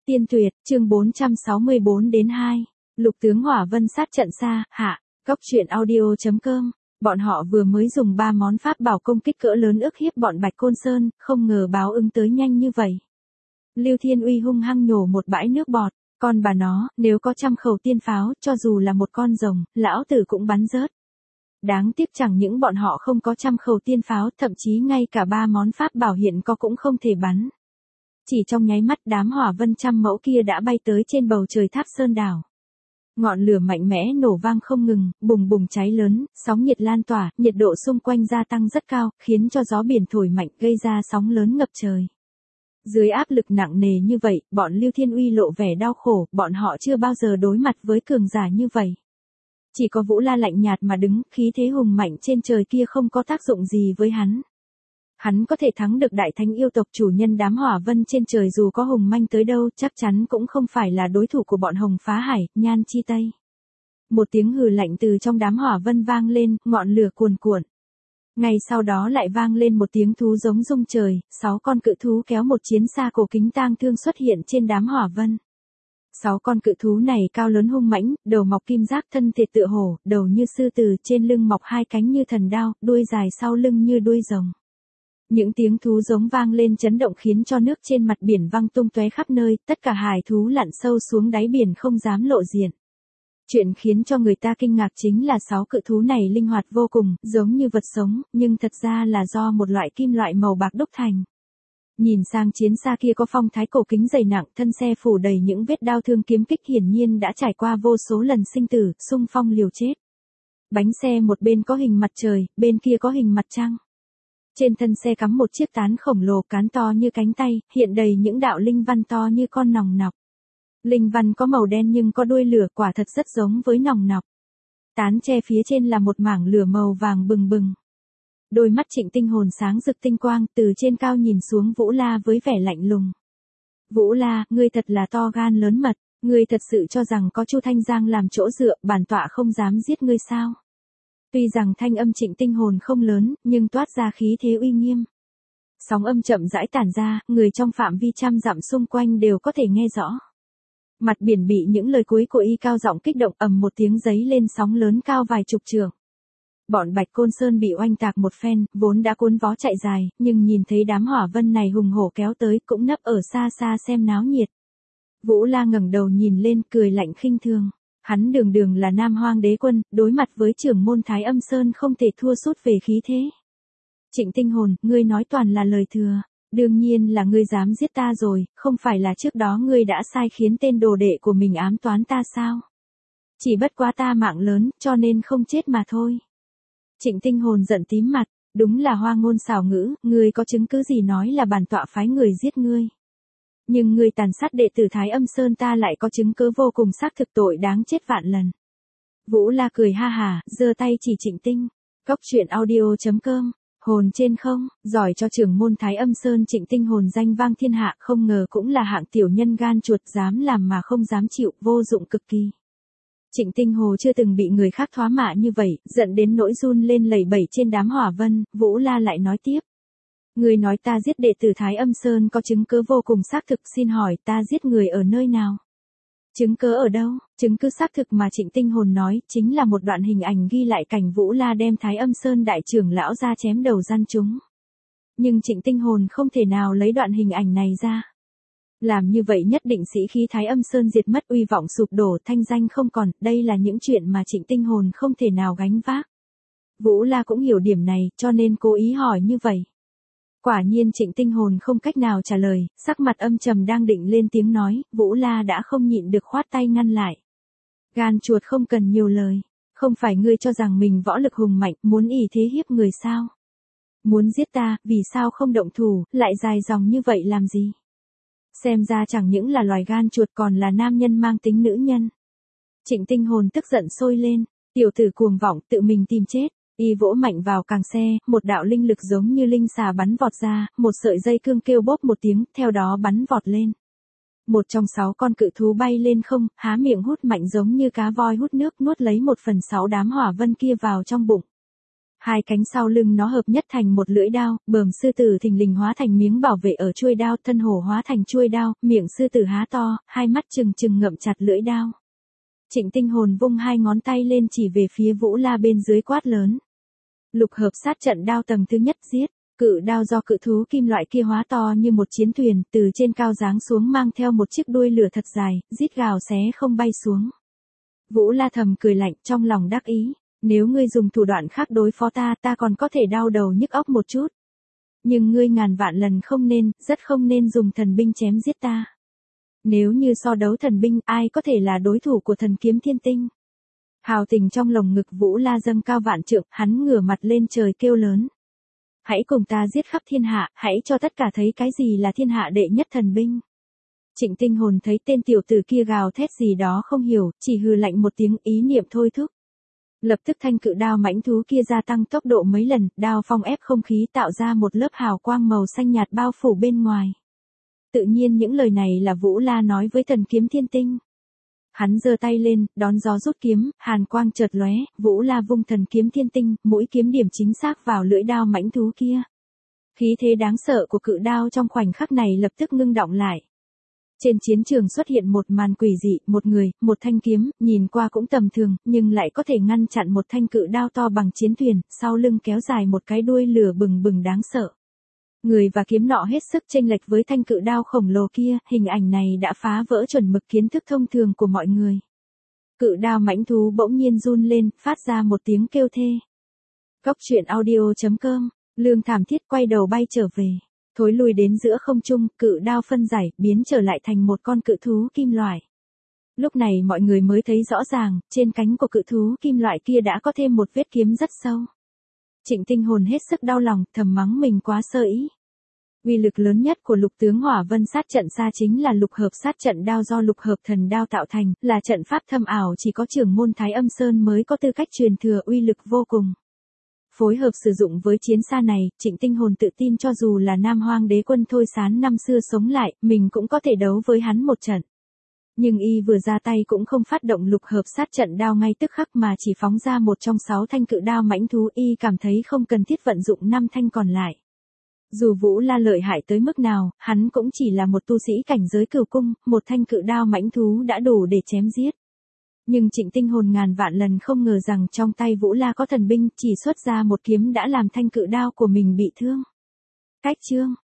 Tiên tuyệt, chương 464 đến 2. Lục tướng hỏa vân sát trận xa, hạ, Cóc truyện audio.com. Bọn họ vừa mới dùng 3 món pháp bảo công kích cỡ lớn ức hiếp bọn Bạch Côn Sơn, không ngờ báo ứng tới nhanh như vậy. Lưu Thiên Uy hung hăng nhổ một bãi nước bọt, con bà nó, nếu có 100 khẩu tiên pháo, cho dù là một con rồng, lão tử cũng bắn rớt. Đáng tiếc chẳng những bọn họ không có 100 khẩu tiên pháo, thậm chí ngay cả 3 món pháp bảo hiện có cũng không thể bắn. Chỉ trong nháy mắt đám hỏa vân 100 mẫu kia đã bay tới trên bầu trời Tháp Sơn đảo. Ngọn lửa mạnh mẽ nổ vang không ngừng, bùng bùng cháy lớn, sóng nhiệt lan tỏa, nhiệt độ xung quanh gia tăng rất cao, khiến cho gió biển thổi mạnh gây ra sóng lớn ngập trời. Dưới áp lực nặng nề như vậy, bọn Lưu Thiên Uy lộ vẻ đau khổ, bọn họ chưa bao giờ đối mặt với cường giả như vậy. Chỉ có Vũ La lạnh nhạt mà đứng, khí thế hùng mạnh trên trời kia không có tác dụng gì với hắn. Hắn có thể thắng được đại thánh yêu tộc chủ nhân đám hỏa vân trên trời dù có hùng manh tới đâu, chắc chắn cũng không phải là đối thủ của bọn Hồng Phá Hải, Nhan Chi Tây. Một tiếng hừ lạnh từ trong đám hỏa vân vang lên, ngọn lửa cuồn cuộn. Ngay sau đó lại vang lên một tiếng thú giống rung trời, 6 con cự thú kéo một chiến xa cổ kính tang thương xuất hiện trên đám hỏa vân. 6 con cự thú này cao lớn hung mãnh, đầu mọc kim giác, thân thịt tựa hổ, đầu như sư tử, trên lưng mọc 2 cánh như thần đao, đuôi dài sau lưng như đuôi rồng. Những tiếng thú giống vang lên chấn động khiến cho nước trên mặt biển văng tung tóe khắp nơi, tất cả hải thú lặn sâu xuống đáy biển không dám lộ diện. Chuyện khiến cho người ta kinh ngạc chính là 6 cự thú này linh hoạt vô cùng, giống như vật sống, nhưng thật ra là do một loại kim loại màu bạc đúc thành. Nhìn sang chiến xa kia có phong thái cổ kính dày nặng, thân xe phủ đầy những vết đao thương kiếm kích, hiển nhiên đã trải qua vô số lần sinh tử, xung phong liều chết. Bánh xe một bên có hình mặt trời, bên kia có hình mặt trăng. Trên thân xe cắm một chiếc tán khổng lồ cán to như cánh tay, hiện đầy những đạo linh văn to như con nòng nọc. Linh văn có màu đen nhưng có đuôi lửa, quả thật rất giống với nòng nọc. Tán tre phía trên là một mảng lửa màu vàng bừng bừng. Đôi mắt Trịnh Tinh Hồn sáng rực tinh quang, từ trên cao nhìn xuống Vũ La với vẻ lạnh lùng. Vũ La, ngươi thật là to gan lớn mật, ngươi thật sự cho rằng có Chu Thanh Giang làm chỗ dựa, bản tọa không dám giết ngươi sao? Tuy rằng thanh âm Trịnh Tinh Hồn không lớn, nhưng toát ra khí thế uy nghiêm. Sóng âm chậm rãi tản ra, người trong phạm vi 100 dặm xung quanh đều có thể nghe rõ. Mặt biển bị những lời cuối của y cao giọng kích động, ầm một tiếng giấy lên, sóng lớn cao vài chục trượng. Bọn Bạch Côn Sơn bị oanh tạc một phen, vốn đã cuốn vó chạy dài, nhưng nhìn thấy đám hỏa vân này hùng hổ kéo tới, cũng nấp ở xa xa xem náo nhiệt. Vũ La ngẩng đầu nhìn lên, cười lạnh khinh thường. Hắn đường đường là Nam Hoang Đế Quân, đối mặt với trưởng môn Thái Âm Sơn không thể thua sút về khí thế. Trịnh Tinh Hồn, ngươi nói toàn là lời thừa. Đương nhiên là ngươi dám giết ta rồi, không phải là trước đó ngươi đã sai khiến tên đồ đệ của mình ám toán ta sao? Chỉ bất quá ta mạng lớn, cho nên không chết mà thôi. Trịnh Tinh Hồn giận tím mặt, đúng là hoa ngôn xảo ngữ, ngươi có chứng cứ gì nói là bản tọa phái người giết ngươi? Nhưng ngươi tàn sát đệ tử Thái Âm Sơn, ta lại có chứng cứ vô cùng xác thực, tội đáng chết vạn lần. Vũ La cười ha hả, giơ tay chỉ Trịnh Tinh. Cóc truyện audio.com. Hồn trên không, giỏi cho trưởng môn Thái Âm Sơn. Trịnh Tinh Hồn danh vang thiên hạ, không ngờ cũng là hạng tiểu nhân gan chuột, dám làm mà không dám chịu, vô dụng cực kỳ. Trịnh Tinh Hồ chưa từng bị người khác thoá mạ như vậy, giận đến nỗi run lên lẩy bẩy trên đám hỏa vân. Vũ La lại nói tiếp. Người nói ta giết đệ tử Thái Âm Sơn có chứng cứ vô cùng xác thực, xin hỏi ta giết người ở nơi nào? Chứng cứ ở đâu? Chứng cứ xác thực mà Trịnh Tinh Hồn nói, chính là một đoạn hình ảnh ghi lại cảnh Vũ La đem Thái Âm Sơn đại trưởng lão ra chém đầu gian chúng. Nhưng Trịnh Tinh Hồn không thể nào lấy đoạn hình ảnh này ra. Làm như vậy nhất định sĩ khí Thái Âm Sơn diệt mất, uy vọng sụp đổ, thanh danh không còn, đây là những chuyện mà Trịnh Tinh Hồn không thể nào gánh vác. Vũ La cũng hiểu điểm này, cho nên cố ý hỏi như vậy. Quả nhiên Trịnh Tinh Hồn không cách nào trả lời, sắc mặt âm trầm, đang định lên tiếng nói, Vũ La đã không nhịn được khoát tay ngăn lại. Gan chuột không cần nhiều lời, không phải ngươi cho rằng mình võ lực hùng mạnh, muốn ỷ thế hiếp người sao? Muốn giết ta, vì sao không động thủ, lại dài dòng như vậy làm gì? Xem ra chẳng những là loài gan chuột còn là nam nhân mang tính nữ nhân. Trịnh Tinh Hồn tức giận sôi lên, tiểu tử cuồng vọng, tự mình tìm chết. Y vỗ mạnh vào càng xe, một đạo linh lực giống như linh xà bắn vọt ra, một sợi dây cương kêu bốp một tiếng, theo đó bắn vọt lên. Một trong 6 con cự thú bay lên không, há miệng hút mạnh giống như cá voi hút nước, nuốt lấy 1/6 đám hỏa vân kia vào trong bụng. Hai cánh sau lưng nó hợp nhất thành một lưỡi đao, bờm sư tử thình lình hóa thành miếng bảo vệ ở chuôi đao, thân hổ hóa thành chuôi đao, miệng sư tử há to, hai mắt trừng trừng ngậm chặt lưỡi đao. Trịnh Tinh Hồn vung hai ngón tay lên chỉ về phía Vũ La bên dưới quát lớn. Lục hợp sát trận đao tầng thứ nhất giết. Cự đao do cự thú kim loại kia hóa to như một chiến thuyền, từ trên cao giáng xuống mang theo một chiếc đuôi lửa thật dài, rít gào xé không bay xuống. Vũ La thầm cười lạnh trong lòng đắc ý. Nếu ngươi dùng thủ đoạn khác đối phó ta, ta còn có thể đau đầu nhức óc một chút. Nhưng ngươi ngàn vạn lần không nên, rất không nên dùng thần binh chém giết ta. Nếu như so đấu thần binh, ai có thể là đối thủ của thần kiếm thiên tinh? Hào tình trong lồng ngực Vũ La dâng cao vạn trượng, hắn ngửa mặt lên trời kêu lớn. Hãy cùng ta giết khắp thiên hạ, hãy cho tất cả thấy cái gì là thiên hạ đệ nhất thần binh. Trịnh Tinh Hồn thấy tên tiểu tử kia gào thét gì đó không hiểu, chỉ hừ lạnh một tiếng, ý niệm thôi thúc. Lập tức thanh cự đao mãnh thú kia gia tăng tốc độ mấy lần, đao phong ép không khí tạo ra một lớp hào quang màu xanh nhạt bao phủ bên ngoài. Tự nhiên những lời này là Vũ La nói với thần kiếm thiên tinh. Hắn giơ tay lên, đón gió rút kiếm, hàn quang chợt lóe, Vũ La vung thần kiếm thiên tinh, mũi kiếm điểm chính xác vào lưỡi đao mãnh thú kia. Khí thế đáng sợ của cự đao trong khoảnh khắc này lập tức ngưng đọng lại. Trên chiến trường xuất hiện một màn quỷ dị, một người, một thanh kiếm, nhìn qua cũng tầm thường, nhưng lại có thể ngăn chặn một thanh cự đao to bằng chiến thuyền, sau lưng kéo dài một cái đuôi lửa bừng bừng đáng sợ. Người và kiếm nọ hết sức chênh lệch với thanh cự đao khổng lồ kia, hình ảnh này đã phá vỡ chuẩn mực kiến thức thông thường của mọi người. Cự đao mãnh thú bỗng nhiên run lên, phát ra một tiếng kêu thê. Cóc truyện audio.com, Lương thảm thiết quay đầu bay trở về. Thối lùi đến giữa không trung, cự đao phân giải, biến trở lại thành một con cự thú kim loại. Lúc này mọi người mới thấy rõ ràng, trên cánh của cự thú kim loại kia đã có thêm một vết kiếm rất sâu. Trịnh Tinh Hồn hết sức đau lòng, thầm mắng mình quá sơ ý. Uy lực lớn nhất của lục tướng hỏa vân sát trận xa chính là lục hợp sát trận đao do lục hợp thần đao tạo thành, là trận pháp thâm ảo chỉ có trưởng môn Thái Âm Sơn mới có tư cách truyền thừa, uy lực vô cùng. Phối hợp sử dụng với chiến xa này, Trịnh Tinh Hồn tự tin cho dù là Nam Hoang Đế Quân Thôi Sán năm xưa sống lại, mình cũng có thể đấu với hắn một trận. Nhưng y vừa ra tay cũng không phát động lục hợp sát trận đao ngay tức khắc mà chỉ phóng ra một trong 6 thanh cự đao mãnh thú, y cảm thấy không cần thiết vận dụng 5 thanh còn lại. Dù Vũ La lợi hại tới mức nào, hắn cũng chỉ là một tu sĩ cảnh giới cửu cung, một thanh cự đao mãnh thú đã đủ để chém giết. Nhưng Trịnh Tinh Hồn ngàn vạn lần không ngờ rằng trong tay Vũ La có thần binh, chỉ xuất ra một kiếm đã làm thanh cự đao của mình bị thương. Cách chương